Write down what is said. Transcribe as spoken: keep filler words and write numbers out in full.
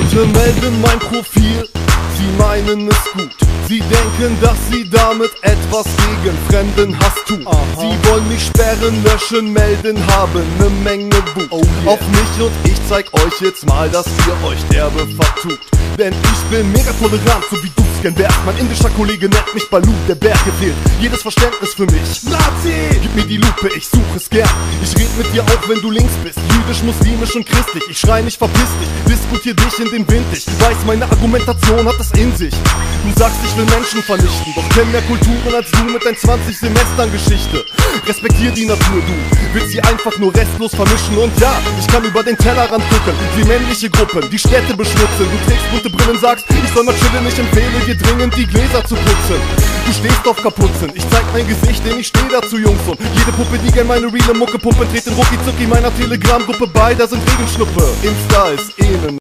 Leute melden mein Profil, sie meinen es gut. Sie denken, dass sie damit etwas gegen Fremdenhass tun. Aha. Sie wollen mich sperren, löschen, melden, haben ne Menge Wut oh yeah. auf mich, und ich zeig euch jetzt mal, dass ihr euch derbe vertut. Denn ich bin mega tolerant, so wie du's gern wärst. Mein indischer Kollege nennt mich Balu, der Berge fehlt jedes Verständnis für mich. Nazi! Gib mir die Lupe, ich suche es gern. Ich red mit dir auch, wenn du links bist, jüdisch, muslimisch und christlich. Ich schrei nicht, verpiss dich, diskutier dich in den Wind. Ich weiß, meine Argumentation hat es in sich. Du sagst, ich will Menschen vernichten, doch kenn mehr Kulturen als du mit deinen zwanzig Semestern Geschichte. Respektier die Natur, du willst sie einfach nur restlos vermischen. Und ja, ich kann über den Tellerrand gucken, wie männliche Gruppen die Städte beschmutzen. Du trägst bunte Brillen, sagst, ich soll mal chillen, ich empfehle dir dringend die Gläser zu putzen. Du stehst auf Kapuzen, ich zeig mein Gesicht, denn ich steh dazu, Jungs. Und jede Puppe, die gern meine reale Mucke pumpen, treten rucki zucki meiner Telegram-Gruppe bei, da sind Regenschnuppe. Insta ist eh ne